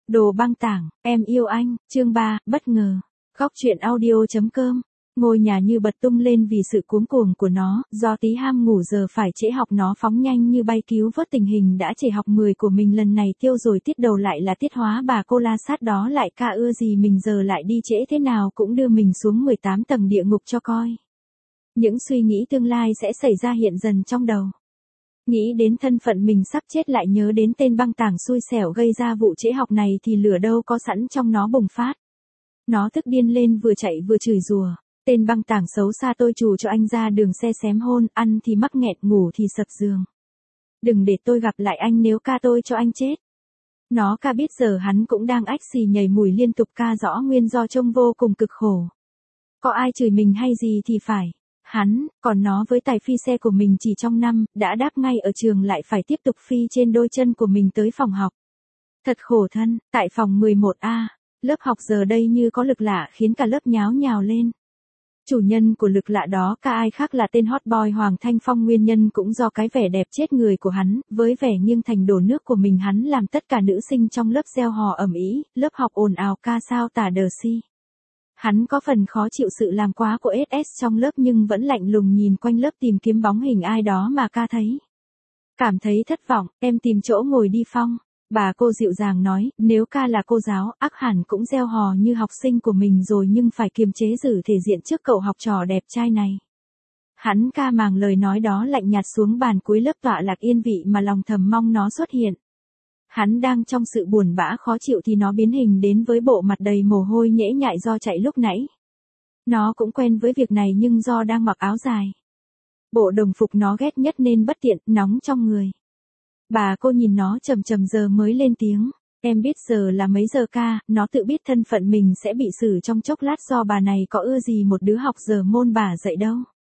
Đồ băng tảng, em yêu anh, chương 3, bất ngờ. Góc truyện audio.com. Ngôi nhà như bật tung lên vì sự cuống cuồng của nó, do tí ham ngủ giờ phải trễ học nó phóng nhanh như bay cứu vớt tình hình đã trễ học 10 của mình lần này tiêu rồi tiết đầu lại là tiết hóa bà cô la sát đó lại ca ưa gì mình giờ lại đi trễ thế nào cũng đưa mình xuống 18 tầng địa ngục cho coi. Những suy nghĩ tương lai sẽ xảy ra hiện dần trong đầu. Nghĩ đến thân phận mình sắp chết lại nhớ đến tên băng tảng xui xẻo gây ra vụ trễ học này thì lửa đâu có sẵn trong nó bùng phát. Nó tức điên lên vừa chạy vừa chửi rủa. Tên băng tảng xấu xa tôi trù cho anh ra đường xe xém hôn, ăn thì mắc nghẹt ngủ thì sập giường. Đừng để tôi gặp lại anh nếu ca tôi cho anh chết. Nó ca biết giờ hắn cũng đang ách xì nhảy mùi liên tục ca rõ nguyên do trông vô cùng cực khổ. Có ai chửi mình hay gì thì phải. Hắn, còn nó với tài phi xe của mình chỉ trong năm, đã đáp ngay ở trường lại phải tiếp tục phi trên đôi chân của mình tới phòng học. Thật khổ thân, tại phòng 11A, lớp học giờ đây như có lực lạ khiến cả lớp nháo nhào lên. Chủ nhân của lực lạ đó ca ai khác là tên hot boy Hoàng Thanh Phong, nguyên nhân cũng do cái vẻ đẹp chết người của hắn, với vẻ nghiêng thành đổ nước của mình hắn làm tất cả nữ sinh trong lớp reo hò ầm ĩ, lớp học ồn ào ca sao tả đờ si. Hắn có phần khó chịu sự làm quá của SS trong lớp nhưng vẫn lạnh lùng nhìn quanh lớp tìm kiếm bóng hình ai đó mà ca thấy. Cảm thấy thất vọng, em tìm chỗ ngồi đi Phong. Bà cô dịu dàng nói, nếu ca là cô giáo, ác hẳn cũng reo hò như học sinh của mình rồi nhưng phải kiềm chế giữ thể diện trước cậu học trò đẹp trai này. Hắn ca màng lời nói đó lạnh nhạt xuống bàn cuối lớp tọa lạc yên vị mà lòng thầm mong nó xuất hiện. Hắn đang trong sự buồn bã khó chịu thì nó biến hình đến với bộ mặt đầy mồ hôi nhễ nhại do chạy lúc nãy. Nó cũng quen với việc này nhưng do đang mặc áo dài. Bộ đồng phục nó ghét nhất nên bất tiện, nóng trong người. Bà cô nhìn nó chầm chầm giờ mới lên tiếng. Em biết giờ là mấy giờ ca, nó tự biết thân phận mình sẽ bị xử trong chốc lát do bà này có ưa gì một đứa học giờ môn bà dạy đâu.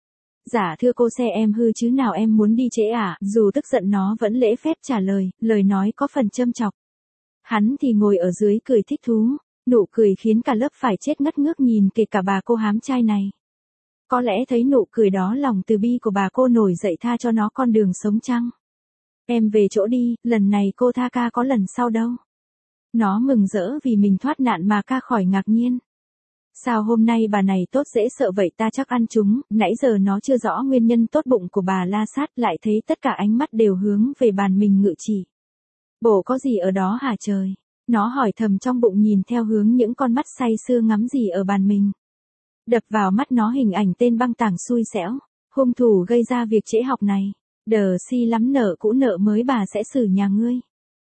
Dạ thưa cô, xe em hư chứ nào em muốn đi trễ à, dù tức giận nó vẫn lễ phép trả lời, lời nói có phần châm chọc. Hắn thì ngồi ở dưới cười thích thú, nụ cười khiến cả lớp phải chết ngất ngước nhìn kể cả bà cô hám trai này. Có lẽ thấy nụ cười đó lòng từ bi của bà cô nổi dậy tha cho nó con đường sống chăng. Em về chỗ đi, lần này cô tha ca có lần sau đâu. Nó mừng rỡ vì mình thoát nạn mà ca khỏi ngạc nhiên. Sao hôm nay bà này tốt dễ sợ vậy ta chắc ăn chúng, nãy giờ nó chưa rõ nguyên nhân tốt bụng của bà la sát lại thấy tất cả ánh mắt đều hướng về bàn mình ngự chỉ. Bộ có gì ở đó hả trời? Nó hỏi thầm trong bụng nhìn theo hướng những con mắt say sưa ngắm gì ở bàn mình. Đập vào mắt nó hình ảnh tên băng tảng xui xẻo, hung thủ gây ra việc trễ học này. Đờ si lắm, nợ cũ nợ mới bà sẽ xử nhà ngươi.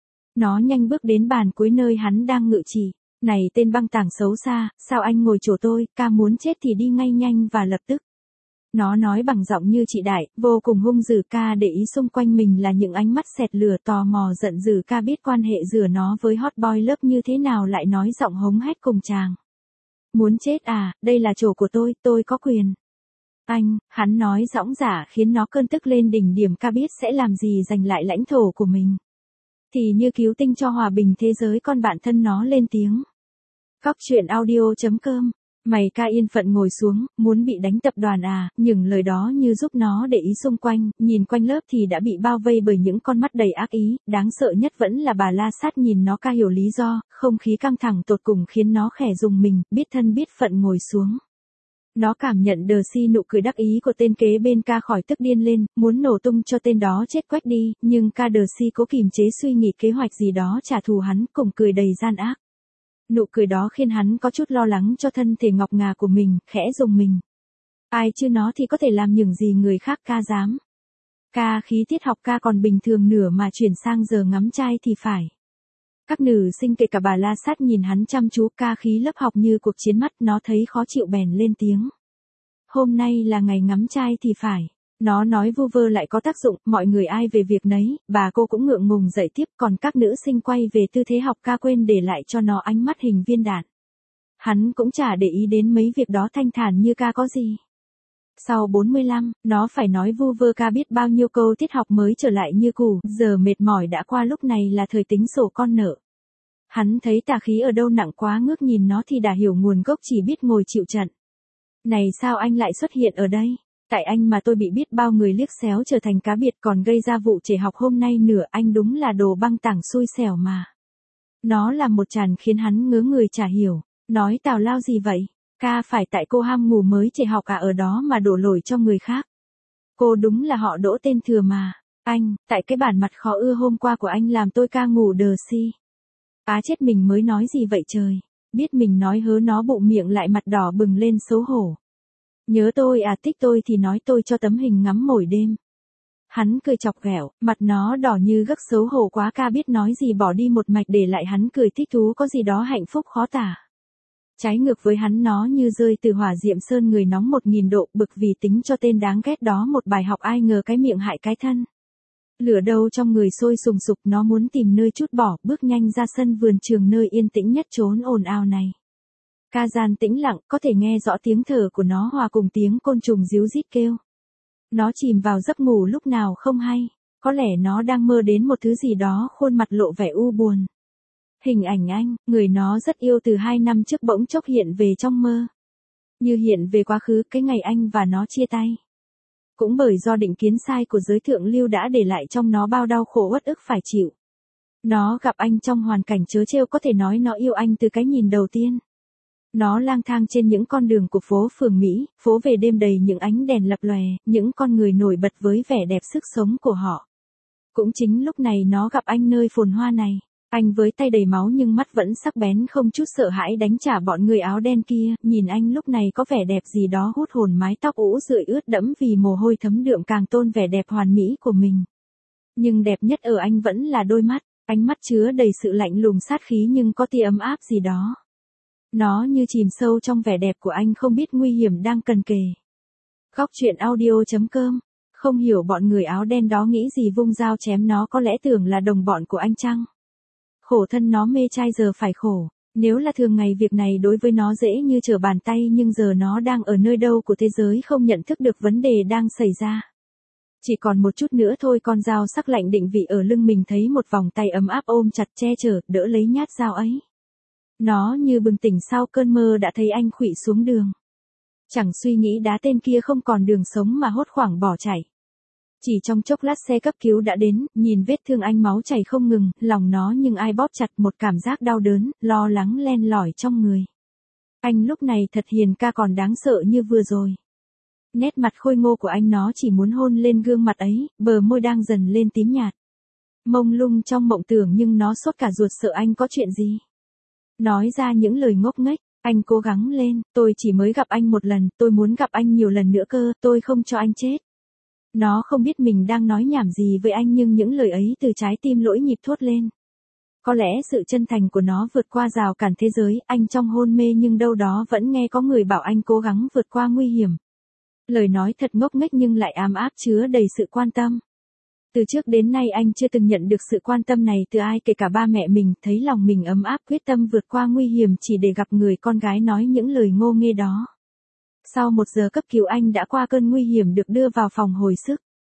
Nó nhanh bước đến bàn cuối nơi hắn đang ngự chỉ. Này tên băng tảng xấu xa, sao anh ngồi chỗ tôi, ca muốn chết thì đi ngay nhanh và lập tức. Nó nói bằng giọng như chị đại, vô cùng hung dữ. Ca để ý xung quanh mình là những ánh mắt xẹt lửa tò mò giận dữ. Ca biết quan hệ giữa nó với hot boy lớp như thế nào lại nói giọng hống hách cùng chàng. Muốn chết à, đây là chỗ của tôi có quyền. Anh, hắn nói dõng dả khiến nó cơn tức lên đỉnh điểm. Ca biết sẽ làm gì giành lại lãnh thổ của mình. Thì như cứu tinh cho hòa bình thế giới con bạn thân nó lên tiếng. Góc truyện audio.com. Mày ca yên phận ngồi xuống, muốn bị đánh tập đoàn à, những lời đó như giúp nó để ý xung quanh, nhìn quanh lớp thì đã bị bao vây bởi những con mắt đầy ác ý, đáng sợ nhất vẫn là bà la sát nhìn nó ca hiểu lý do, không khí căng thẳng tột cùng khiến nó khẽ rùng mình, biết thân biết phận ngồi xuống. Nó cảm nhận đờ si nụ cười đắc ý của tên kế bên ca khỏi tức điên lên, muốn nổ tung cho tên đó chết quách đi, nhưng ca đờ si cố kìm chế suy nghĩ kế hoạch gì đó trả thù hắn, cùng cười đầy gian ác. Nụ cười đó khiến hắn có chút lo lắng cho thân thể ngọc ngà của mình, khẽ rùng mình. Ai chứ nó thì có thể làm những gì người khác ca dám. Ca khí tiết học ca còn bình thường nửa mà chuyển sang giờ ngắm trai thì phải. Các nữ sinh kể cả bà la sát nhìn hắn chăm chú. Ca khí lớp học như cuộc chiến mắt, nó thấy khó chịu bèn lên tiếng. Hôm nay là ngày ngắm trai thì phải. Nó nói vu vơ lại có tác dụng, mọi người ai về việc nấy, bà cô cũng ngượng ngùng dậy tiếp, còn các nữ sinh quay về tư thế học ca quên để lại cho nó ánh mắt hình viên đạn. Hắn cũng chả để ý đến mấy việc đó, thanh thản như ca có gì. Sau 45, nó phải nói vu vơ ca biết bao nhiêu câu tiết học mới trở lại như cũ, giờ mệt mỏi đã qua, lúc này là thời tính sổ con nợ. Hắn thấy tà khí ở đâu nặng quá, ngước nhìn nó thì đã hiểu nguồn gốc, chỉ biết ngồi chịu trận. Này sao anh lại xuất hiện ở đây? Tại anh mà tôi bị biết bao người liếc xéo trở thành cá biệt còn gây ra vụ trễ học hôm nay nữa, anh đúng là đồ băng tảng xui xẻo mà. Nó là một tràn khiến hắn ngớ người chả hiểu, nói tào lao gì vậy, ca phải tại cô ham ngủ mới chạy học ở đó mà đổ lỗi cho người khác. Cô đúng là họ Đỗ tên thừa mà, anh, tại cái bản mặt khó ưa hôm qua của anh làm tôi ca ngủ đờ si. Á chết mình mới nói gì vậy trời, biết mình nói hớ nó bụng miệng lại mặt đỏ bừng lên xấu hổ. Nhớ tôi thích tôi thì nói tôi cho tấm hình ngắm mỗi đêm. Hắn cười chọc ghẹo, mặt nó đỏ như gấc xấu hổ quá ca biết nói gì bỏ đi một mạch để lại hắn cười thích thú có gì đó hạnh phúc khó tả. Trái ngược với hắn nó như rơi từ hỏa diệm sơn người nóng 1000 độ bực vì tính cho tên đáng ghét đó một bài học ai ngờ cái miệng hại cái thân. Lửa đâu trong người sôi sùng sục nó muốn tìm nơi trút bỏ bước nhanh ra sân vườn trường nơi yên tĩnh nhất chốn ồn ào này. Ca gian tĩnh lặng có thể nghe rõ tiếng thở của nó hòa cùng tiếng côn trùng ríu rít kêu. Nó chìm vào giấc ngủ lúc nào không hay, có lẽ nó đang mơ đến một thứ gì đó khuôn mặt lộ vẻ u buồn. Hình ảnh anh, người nó rất yêu từ 2 năm trước bỗng chốc hiện về trong mơ. Như hiện về quá khứ cái ngày anh và nó chia tay. Cũng bởi do định kiến sai của giới thượng lưu đã để lại trong nó bao đau khổ uất ức phải chịu. Nó gặp anh trong hoàn cảnh trớ trêu có thể nói nó yêu anh từ cái nhìn đầu tiên. Nó lang thang trên những con đường của phố phường Mỹ, phố về đêm đầy những ánh đèn lập lòe, những con người nổi bật với vẻ đẹp sức sống của họ. Cũng chính lúc này nó gặp anh nơi phồn hoa này. Anh với tay đầy máu nhưng mắt vẫn sắc bén không chút sợ hãi đánh trả bọn người áo đen kia, nhìn anh lúc này có vẻ đẹp gì đó hút hồn mái tóc ũ rượi ướt đẫm vì mồ hôi thấm đượm càng tôn vẻ đẹp hoàn mỹ của mình. Nhưng đẹp nhất ở anh vẫn là đôi mắt, ánh mắt chứa đầy sự lạnh lùng sát khí nhưng có tia ấm áp gì đó. Nó như chìm sâu trong vẻ đẹp của anh không biết nguy hiểm đang cần kề. Góc truyện audio.com. Không hiểu bọn người áo đen đó nghĩ gì vung dao chém nó có lẽ tưởng là đồng bọn của anh chăng? Khổ thân nó mê trai giờ phải khổ, nếu là thường ngày việc này đối với nó dễ như trở bàn tay nhưng giờ nó đang ở nơi đâu của thế giới không nhận thức được vấn đề đang xảy ra. Chỉ còn một chút nữa thôi con dao sắc lạnh định vị ở lưng mình thấy một vòng tay ấm áp ôm chặt che chở đỡ lấy nhát dao ấy. Nó như bừng tỉnh sau cơn mơ đã thấy anh khuỵu xuống đường. Chẳng suy nghĩ đá tên kia không còn đường sống mà hốt hoảng bỏ chạy. Chỉ trong chốc lát xe cấp cứu đã đến, nhìn vết thương anh máu chảy không ngừng, lòng nó nhưng ai bóp chặt một cảm giác đau đớn, lo lắng len lỏi trong người. Anh lúc này thật hiền ca còn đáng sợ như vừa rồi. Nét mặt khôi ngô của anh nó chỉ muốn hôn lên gương mặt ấy, bờ môi đang dần lên tím nhạt. Mông lung trong mộng tưởng nhưng nó sốt cả ruột sợ anh có chuyện gì. Nói ra những lời ngốc nghếch, anh cố gắng lên, tôi chỉ mới gặp anh một lần, tôi muốn gặp anh nhiều lần nữa cơ, tôi không cho anh chết. Nó không biết mình đang nói nhảm gì với anh nhưng những lời ấy từ trái tim lỗi nhịp thốt lên. Có lẽ sự chân thành của nó vượt qua rào cản thế giới, anh trong hôn mê nhưng đâu đó vẫn nghe có người bảo anh cố gắng vượt qua nguy hiểm. Lời nói thật ngốc nghếch nhưng lại ám áp chứa đầy sự quan tâm. Từ trước đến nay anh chưa từng nhận được sự quan tâm này từ ai kể cả ba mẹ mình, thấy lòng mình ấm áp quyết tâm vượt qua nguy hiểm chỉ để gặp người con gái nói những lời ngô nghê đó. Sau 1 giờ cấp cứu anh đã qua cơn nguy hiểm được đưa vào phòng hồi sức.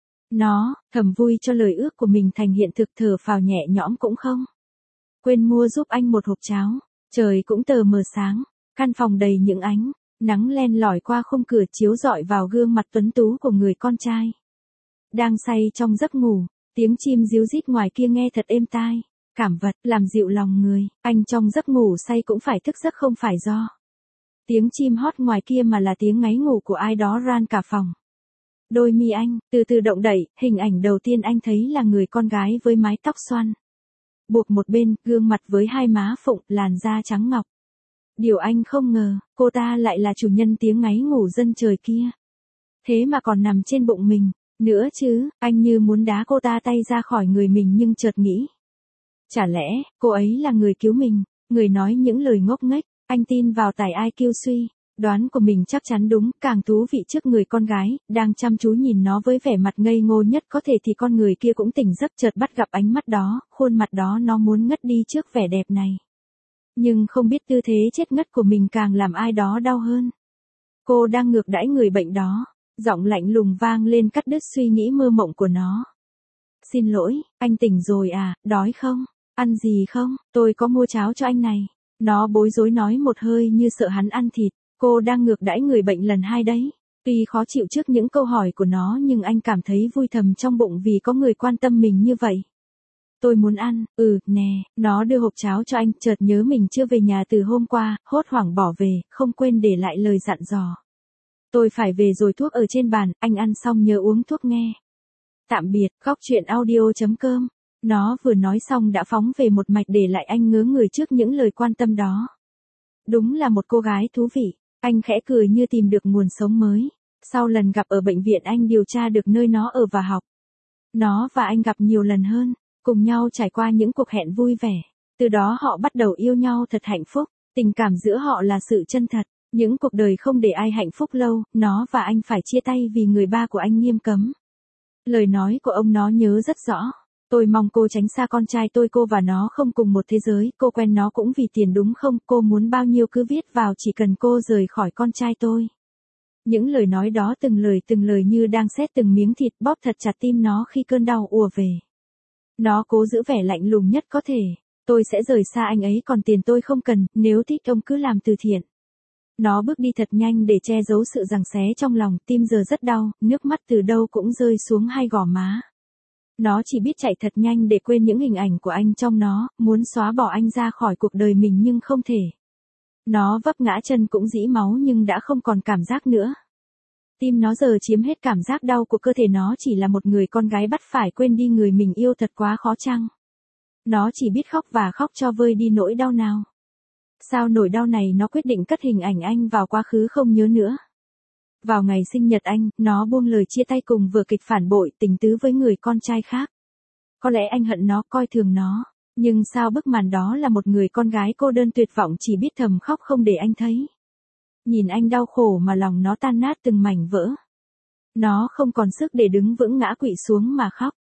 Nó, thầm vui cho lời ước của mình thành hiện thực thở phào nhẹ nhõm cũng không. Quên mua giúp anh một hộp cháo, trời cũng tờ mờ sáng, căn phòng đầy những ánh, nắng len lỏi qua khung cửa chiếu rọi vào gương mặt tuấn tú của người con trai. Đang say trong giấc ngủ, tiếng chim ríu rít ngoài kia nghe thật êm tai, cảm vật, làm dịu lòng người, anh trong giấc ngủ say cũng phải thức giấc không phải do tiếng chim hót ngoài kia mà là tiếng ngáy ngủ của ai đó ran cả phòng. Đôi mi anh, từ từ động đậy, hình ảnh đầu tiên anh thấy là người con gái với mái tóc xoăn. Buộc một bên, gương mặt với 2 má phụng, làn da trắng ngọc. Điều anh không ngờ, cô ta lại là chủ nhân tiếng ngáy ngủ dân trời kia. Thế mà còn nằm trên bụng mình, nữa chứ, anh như muốn đá cô ta tay ra khỏi người mình nhưng chợt nghĩ. Chả lẽ, cô ấy là người cứu mình, người nói những lời ngốc nghếch. Anh tin vào tài IQ suy, đoán của mình chắc chắn đúng, càng thú vị trước người con gái, đang chăm chú nhìn nó với vẻ mặt ngây ngô nhất có thể thì con người kia cũng tỉnh giấc chợt bắt gặp ánh mắt đó, khuôn mặt đó nó muốn ngất đi trước vẻ đẹp này. Nhưng không biết tư thế chết ngất của mình càng làm ai đó đau hơn. Cô đang ngược đãi người bệnh đó, giọng lạnh lùng vang lên cắt đứt suy nghĩ mơ mộng của nó. Xin lỗi, anh tỉnh rồi à, đói không? Ăn gì không? Tôi có mua cháo cho anh này. Nó bối rối nói một hơi như sợ hắn ăn thịt, cô đang ngược đãi người bệnh lần 2 đấy. Tuy khó chịu trước những câu hỏi của nó nhưng anh cảm thấy vui thầm trong bụng vì có người quan tâm mình như vậy. Tôi muốn ăn, nè, nó đưa hộp cháo cho anh, chợt nhớ mình chưa về nhà từ hôm qua, hốt hoảng bỏ về, không quên để lại lời dặn dò. Tôi phải về rồi, thuốc ở trên bàn, anh ăn xong nhớ uống thuốc nghe. Tạm biệt, góc chuyện audio.com. Nó vừa nói xong đã phóng về một mạch để lại anh ngớ người trước những lời quan tâm đó. Đúng là một cô gái thú vị, anh khẽ cười như tìm được nguồn sống mới. Sau lần gặp ở bệnh viện anh điều tra được nơi nó ở và học. Nó và anh gặp nhiều lần hơn, cùng nhau trải qua những cuộc hẹn vui vẻ. Từ đó họ bắt đầu yêu nhau thật hạnh phúc, tình cảm giữa họ là sự chân thật. Những cuộc đời không để ai hạnh phúc lâu, nó và anh phải chia tay vì người ba của anh nghiêm cấm. Lời nói của ông nó nhớ rất rõ. Tôi mong cô tránh xa con trai tôi, cô và nó không cùng một thế giới, cô quen nó cũng vì tiền đúng không, cô muốn bao nhiêu cứ viết vào, chỉ cần cô rời khỏi con trai tôi. Những lời nói đó từng lời như đang xét từng miếng thịt, bóp thật chặt tim nó khi cơn đau ùa về. Nó cố giữ vẻ lạnh lùng nhất có thể. Tôi sẽ rời xa anh ấy, còn tiền tôi không cần, nếu thích ông cứ làm từ thiện. Nó bước đi thật nhanh để che giấu sự giằng xé trong lòng, tim giờ rất đau, nước mắt từ đâu cũng rơi xuống hai gò má. Nó chỉ biết chạy thật nhanh để quên những hình ảnh của anh trong nó, muốn xóa bỏ anh ra khỏi cuộc đời mình nhưng không thể. Nó vấp ngã, chân cũng rỉ máu nhưng đã không còn cảm giác nữa. Tim nó giờ chiếm hết cảm giác đau của cơ thể, nó chỉ là một người con gái bắt phải quên đi người mình yêu, thật quá khó chăng. Nó chỉ biết khóc và khóc cho vơi đi nỗi đau nào. Sao nỗi đau này, nó quyết định cất hình ảnh anh vào quá khứ không nhớ nữa. Vào ngày sinh nhật anh, nó buông lời chia tay cùng vở kịch phản bội, tình tứ với người con trai khác. Có lẽ anh hận nó, coi thường nó. Nhưng sao bức màn đó là một người con gái cô đơn tuyệt vọng chỉ biết thầm khóc không để anh thấy. Nhìn anh đau khổ mà lòng nó tan nát từng mảnh vỡ. Nó không còn sức để đứng vững, ngã quỵ xuống mà khóc.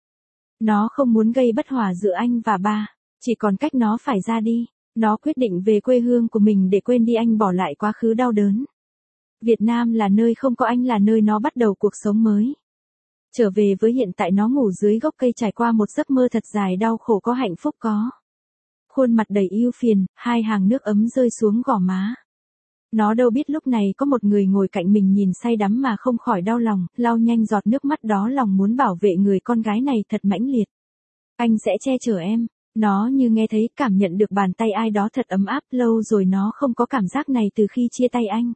Nó không muốn gây bất hòa giữa anh và ba, chỉ còn cách nó phải ra đi. Nó quyết định về quê hương của mình để quên đi anh, bỏ lại quá khứ đau đớn. Việt Nam là nơi không có anh, là nơi nó bắt đầu cuộc sống mới. Trở về với hiện tại, nó ngủ dưới gốc cây trải qua một giấc mơ thật dài, đau khổ có hạnh phúc có. Khuôn mặt đầy ưu phiền, hai hàng nước ấm rơi xuống gò má. Nó đâu biết lúc này có một người ngồi cạnh mình nhìn say đắm mà không khỏi đau lòng, lau nhanh giọt nước mắt đó, lòng muốn bảo vệ người con gái này thật mãnh liệt. Anh sẽ che chở em. Nó như nghe thấy, cảm nhận được bàn tay ai đó thật ấm áp, lâu rồi nó không có cảm giác này từ khi chia tay anh.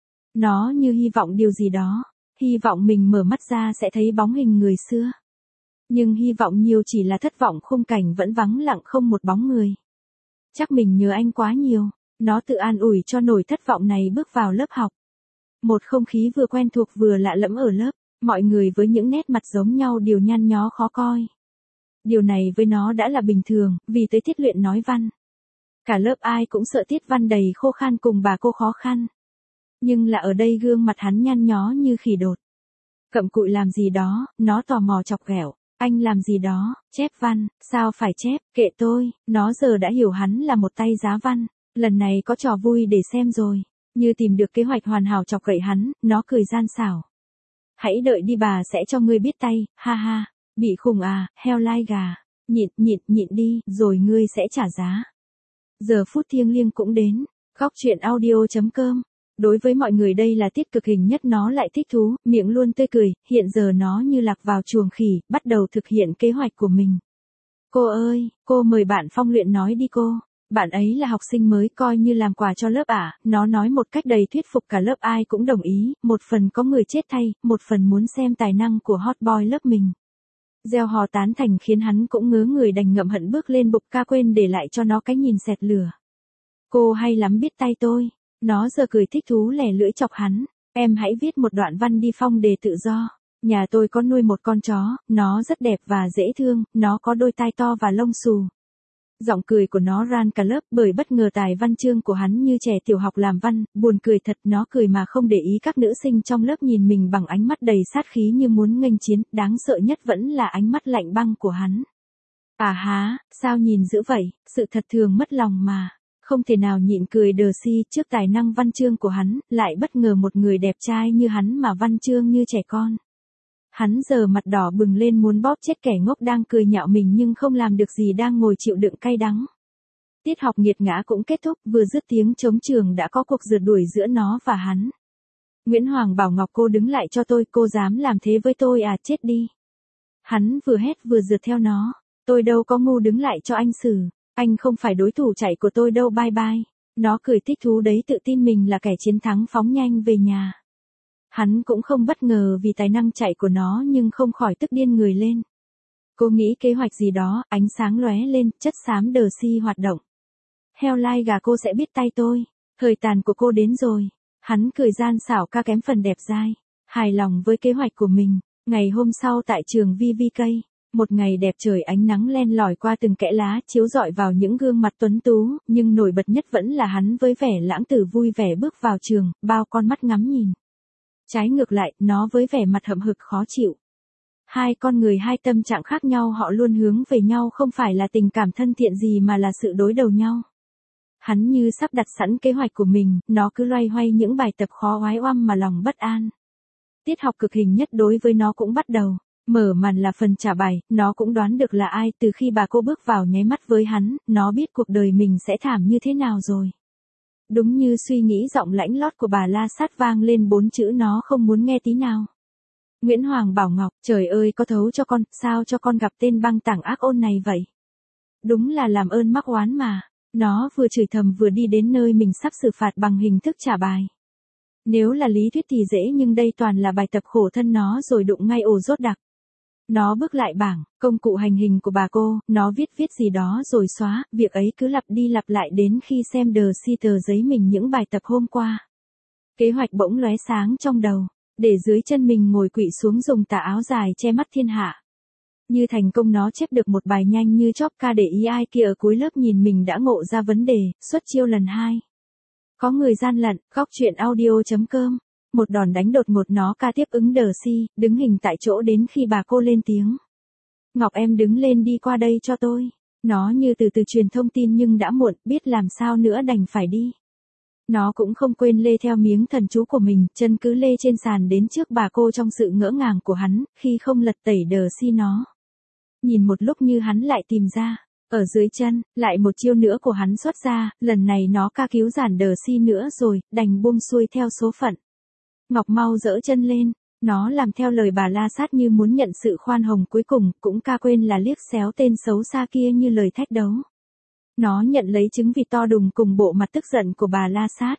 Nó như hy vọng điều gì đó, hy vọng mình mở mắt ra sẽ thấy bóng hình người xưa. Nhưng hy vọng nhiều chỉ là thất vọng, khung cảnh vẫn vắng lặng không một bóng người. Chắc mình nhớ anh quá nhiều, nó tự an ủi cho nỗi thất vọng này, bước vào lớp học. Một không khí vừa quen thuộc vừa lạ lẫm ở lớp, mọi người với những nét mặt giống nhau đều nhăn nhó khó coi. Điều này với nó đã là bình thường, vì tới tiết luyện nói văn. Cả lớp ai cũng sợ tiết văn đầy khô khan cùng bà cô khó khăn. Nhưng là ở đây gương mặt hắn nhăn nhó như khỉ đột. Cặm cụi làm gì đó, nó tò mò chọc ghẹo. Anh làm gì đó, chép văn, sao phải chép, kệ tôi. Nó giờ đã hiểu hắn là một tay giá văn. Lần này có trò vui để xem rồi. Như tìm được kế hoạch hoàn hảo chọc gậy hắn, nó cười gian xảo. Hãy đợi đi, bà sẽ cho ngươi biết tay, ha ha. Bị khùng à, heo lai gà. Nhịn đi, rồi ngươi sẽ trả giá. Giờ phút thiêng liêng cũng đến. Góc chuyện audio.com. Đối với mọi người đây là tiết cực hình nhất, nó lại thích thú, miệng luôn tươi cười, hiện giờ nó như lạc vào chuồng khỉ, bắt đầu thực hiện kế hoạch của mình. Cô ơi, cô mời bạn Phong luyện nói đi cô. Bạn ấy là học sinh mới, coi như làm quà cho lớp à, nó nói một cách đầy thuyết phục, cả lớp ai cũng đồng ý, một phần có người chết thay, một phần muốn xem tài năng của hot boy lớp mình. Gieo hò tán thành khiến hắn cũng ngớ người, đành ngậm hận bước lên bục ca, quên để lại cho nó cái nhìn xẹt lửa. Cô hay lắm, biết tay tôi. Nó giờ cười thích thú lẻ lưỡi chọc hắn. Em hãy viết một đoạn văn đi Phong, đề tự do. Nhà tôi có nuôi một con chó, nó rất đẹp và dễ thương, nó có đôi tai to và lông xù. Giọng cười của nó ran cả lớp, bởi bất ngờ tài văn chương của hắn như trẻ tiểu học làm văn, buồn cười thật. Nó cười mà không để ý các nữ sinh trong lớp nhìn mình bằng ánh mắt đầy sát khí như muốn nghênh chiến, đáng sợ nhất vẫn là ánh mắt lạnh băng của hắn. À há, sao nhìn dữ vậy, sự thật thường mất lòng mà. Không thể nào nhịn cười đờ si trước tài năng văn chương của hắn, lại bất ngờ một người đẹp trai như hắn mà văn chương như trẻ con. Hắn giờ mặt đỏ bừng lên muốn bóp chết kẻ ngốc đang cười nhạo mình nhưng không làm được gì, đang ngồi chịu đựng cay đắng. Tiết học nghiệt ngã cũng kết thúc, vừa dứt tiếng trống trường đã có cuộc rượt đuổi giữa nó và hắn. Nguyễn Hoàng bảo Ngọc, cô đứng lại cho tôi, cô dám làm thế với tôi à, chết đi. Hắn vừa hét vừa rượt theo nó. Tôi đâu có ngu đứng lại cho anh xử, anh không phải đối thủ chạy của tôi đâu, bye bye. Nó cười thích thú đấy, tự tin mình là kẻ chiến thắng, phóng nhanh về nhà. Hắn cũng không bất ngờ vì tài năng chạy của nó nhưng không khỏi tức điên người lên. Cô nghĩ kế hoạch gì đó, ánh sáng lóe lên, chất xám đờ si hoạt động. Heo lai gà, cô sẽ biết tay tôi. Thời tàn của cô đến rồi. Hắn cười gian xảo ca kém phần đẹp dai. Hài lòng với kế hoạch của mình. Ngày hôm sau tại trường VVK, một ngày đẹp trời, ánh nắng len lỏi qua từng kẽ lá chiếu rọi vào những gương mặt tuấn tú, nhưng nổi bật nhất vẫn là hắn với vẻ lãng tử vui vẻ bước vào trường, bao con mắt ngắm nhìn. Trái ngược lại, nó với vẻ mặt hậm hực khó chịu. Hai con người hai tâm trạng khác nhau, họ luôn hướng về nhau, không phải là tình cảm thân thiện gì mà là sự đối đầu nhau. Hắn như sắp đặt sẵn kế hoạch của mình, nó cứ loay hoay những bài tập khó oái oăm mà lòng bất an. Tiết học cực hình nhất đối với nó cũng bắt đầu. Mở màn là phần trả bài, nó cũng đoán được là ai. Từ khi bà cô bước vào nháy mắt với hắn, nó biết cuộc đời mình sẽ thảm như thế nào rồi. Đúng như suy nghĩ, giọng lãnh lót của bà La Sát vang lên 4 chữ nó không muốn nghe tí nào. Nguyễn Hoàng Bảo Ngọc, trời ơi có thấu cho con, sao cho con gặp tên băng tảng ác ôn này vậy? Đúng là làm ơn mắc oán mà. Nó vừa chửi thầm vừa đi đến nơi mình sắp xử phạt bằng hình thức trả bài. Nếu là lý thuyết thì dễ, nhưng đây toàn là bài tập khổ thân nó rồi đụng ngay ổ rốt đặc. Nó bước lại bảng, công cụ hành hình của bà cô, nó viết gì đó rồi xóa, việc ấy cứ lặp đi lặp lại đến khi xem đờ si tờ giấy mình những bài tập hôm qua. Kế hoạch bỗng lóe sáng trong đầu, để dưới chân mình ngồi quỵ xuống dùng tà áo dài che mắt thiên hạ. Như thành công, nó chép được một bài nhanh như chóp ca để ý ai kia ở cuối lớp nhìn mình đã ngộ ra vấn đề, xuất chiêu lần 2. Có người gian lận, góc chuyện audio.com. Một đòn đánh đột ngột, nó ca tiếp ứng đờ si, đứng hình tại chỗ đến khi bà cô lên tiếng. Ngọc em đứng lên đi qua đây cho tôi. Nó như từ truyền thông tin nhưng đã muộn, biết làm sao nữa đành phải đi. Nó cũng không quên lê theo miếng thần chú của mình, chân cứ lê trên sàn đến trước bà cô trong sự ngỡ ngàng của hắn, khi không lật tẩy đờ si nó. Nhìn một lúc như hắn lại tìm ra. Ở dưới chân, lại một chiêu nữa của hắn xuất ra, lần này nó ca cứu giản đờ si nữa rồi, đành buông xuôi theo số phận. Ngọc mau dỡ chân lên, nó làm theo lời bà La Sát như muốn nhận sự khoan hồng cuối cùng, cũng ca quên là liếc xéo tên xấu xa kia như lời thách đấu. Nó nhận lấy trứng vịt to đùng cùng bộ mặt tức giận của bà La Sát.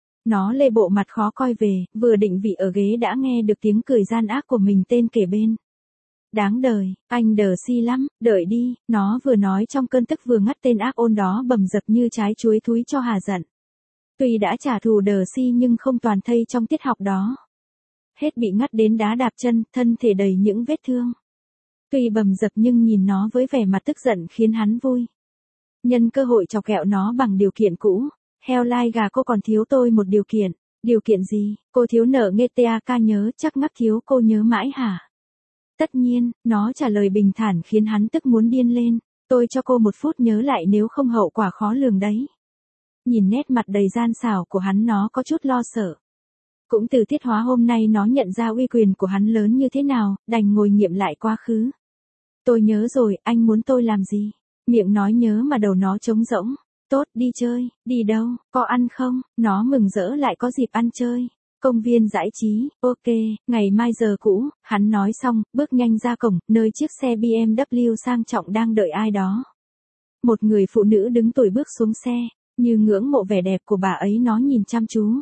Nó lê bộ mặt khó coi về, vừa định vị ở ghế đã nghe được tiếng cười gian ác của mình tên kề bên. Đáng đời, anh đờ si lắm, đợi đi, nó vừa nói trong cơn tức vừa ngắt tên ác ôn đó bầm dập như trái chuối thúi cho hà giận. Tuy đã trả thù đờ si nhưng không toàn thây trong tiết học đó. Hết bị ngắt đến đá đạp chân, thân thể đầy những vết thương. Tuy bầm dập nhưng nhìn nó với vẻ mặt tức giận khiến hắn vui. Nhân cơ hội chọc ghẹo nó bằng điều kiện cũ. Heo lai gà, cô còn thiếu tôi một điều kiện. Điều kiện gì? Cô thiếu nợ nghe ta nhớ, chắc ngắc thiếu cô nhớ mãi hả? Tất nhiên, nó trả lời bình thản khiến hắn tức muốn điên lên. Tôi cho cô 1 phút nhớ lại, nếu không hậu quả khó lường đấy. Nhìn nét mặt đầy gian xảo của hắn, nó có chút lo sợ. Cũng từ tiết hóa hôm nay nó nhận ra uy quyền của hắn lớn như thế nào, đành ngồi nghiệm lại quá khứ. Tôi nhớ rồi, anh muốn tôi làm gì? Miệng nói nhớ mà đầu nó trống rỗng. Tốt, đi chơi. Đi đâu? Có ăn không? Nó mừng rỡ lại có dịp ăn chơi. Công viên giải trí, ok, ngày mai giờ cũ, hắn nói xong, bước nhanh ra cổng, nơi chiếc xe BMW sang trọng đang đợi ai đó. Một người phụ nữ đứng tuổi bước xuống xe, như ngưỡng mộ vẻ đẹp của bà ấy, nó nhìn chăm chú.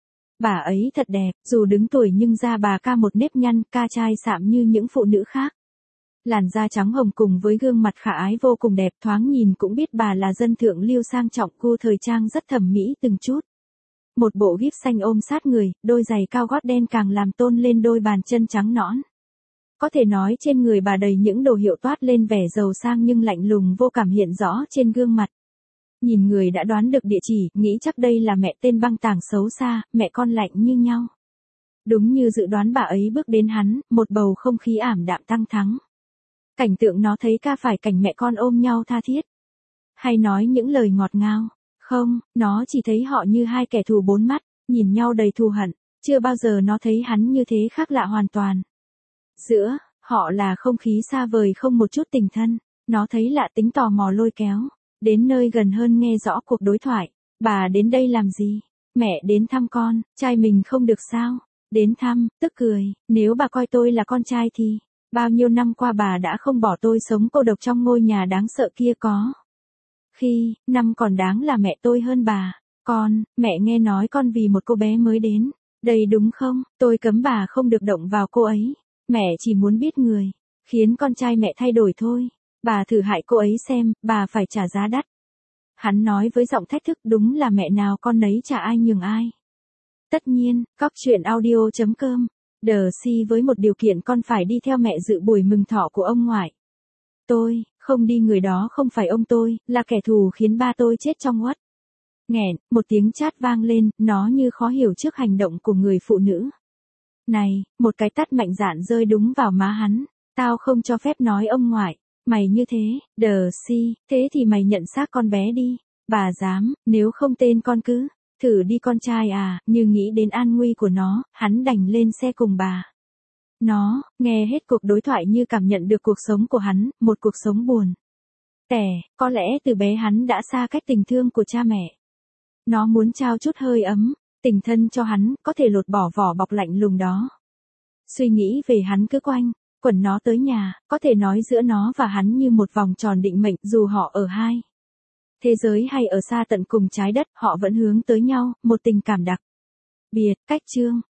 Bà ấy thật đẹp, dù đứng tuổi nhưng da bà ca một nếp nhăn, ca chai sạm như những phụ nữ khác. Làn da trắng hồng cùng với gương mặt khả ái vô cùng đẹp, thoáng nhìn cũng biết bà là dân thượng lưu sang trọng, gu thời trang rất thẩm mỹ từng chút. Một bộ gíp xanh ôm sát người, đôi giày cao gót đen càng làm tôn lên đôi bàn chân trắng nõn. Có thể nói trên người bà đầy những đồ hiệu toát lên vẻ giàu sang nhưng lạnh lùng vô cảm hiện rõ trên gương mặt. Nhìn người đã đoán được địa chỉ, nghĩ chắc đây là mẹ tên băng tảng xấu xa, mẹ con lạnh như nhau. Đúng như dự đoán, bà ấy bước đến hắn, một bầu không khí ảm đạm tăng thắng. Cảnh tượng nó thấy ca phải cảnh mẹ con ôm nhau tha thiết. Hay nói những lời ngọt ngào. Không, nó chỉ thấy họ như hai kẻ thù 4 mắt, nhìn nhau đầy thù hận. Chưa bao giờ nó thấy hắn như thế, khác lạ hoàn toàn. Giữa họ là không khí xa vời, không một chút tình thân. Nó thấy lạ, tính tò mò lôi kéo. Đến nơi gần hơn nghe rõ cuộc đối thoại. Bà đến đây làm gì? Mẹ đến thăm con, trai mình không được sao? Đến thăm, tức cười, nếu bà coi tôi là con trai thì... Bao nhiêu năm qua bà đã không bỏ tôi sống cô độc trong ngôi nhà đáng sợ kia có. Khi, năm còn đáng là mẹ tôi hơn bà. Mẹ nghe nói con vì một cô bé mới đến. Đây đúng không? Tôi cấm bà không được động vào cô ấy. Mẹ chỉ muốn biết người. Khiến con trai mẹ thay đổi thôi. Bà thử hại cô ấy xem, bà phải trả giá đắt. Hắn nói với giọng thách thức, đúng là mẹ nào con nấy chả ai nhường ai. Tất nhiên, Cóc Truyện Audio.com. Đờ si với một điều kiện con phải đi theo mẹ dự buổi mừng thọ của ông ngoại. Tôi, không đi, người đó không phải ông tôi, là kẻ thù khiến ba tôi chết trong uất. Nghẹn, một tiếng chát vang lên, nó như khó hiểu trước hành động của người phụ nữ. Này, một cái tát mạnh dạn rơi đúng vào má hắn. Tao không cho phép nói ông ngoại. Mày như thế, đờ si, thế thì mày nhận xác con bé đi. Bà dám, nếu không tên con cứ thử đi con trai à. Như nghĩ đến an nguy của nó, hắn đành lên xe cùng bà. Nó, nghe hết cuộc đối thoại như cảm nhận được cuộc sống của hắn, một cuộc sống buồn tẻ, có lẽ từ bé hắn đã xa cách tình thương của cha mẹ. Nó muốn trao chút hơi ấm, tình thân cho hắn, có thể lột bỏ vỏ bọc lạnh lùng đó. Suy nghĩ về hắn cứ quẩn nó tới nhà, có thể nói giữa nó và hắn như một vòng tròn định mệnh, dù họ ở hai thế giới hay ở xa tận cùng trái đất, họ vẫn hướng tới nhau, một tình cảm đặc biệt. Cách chương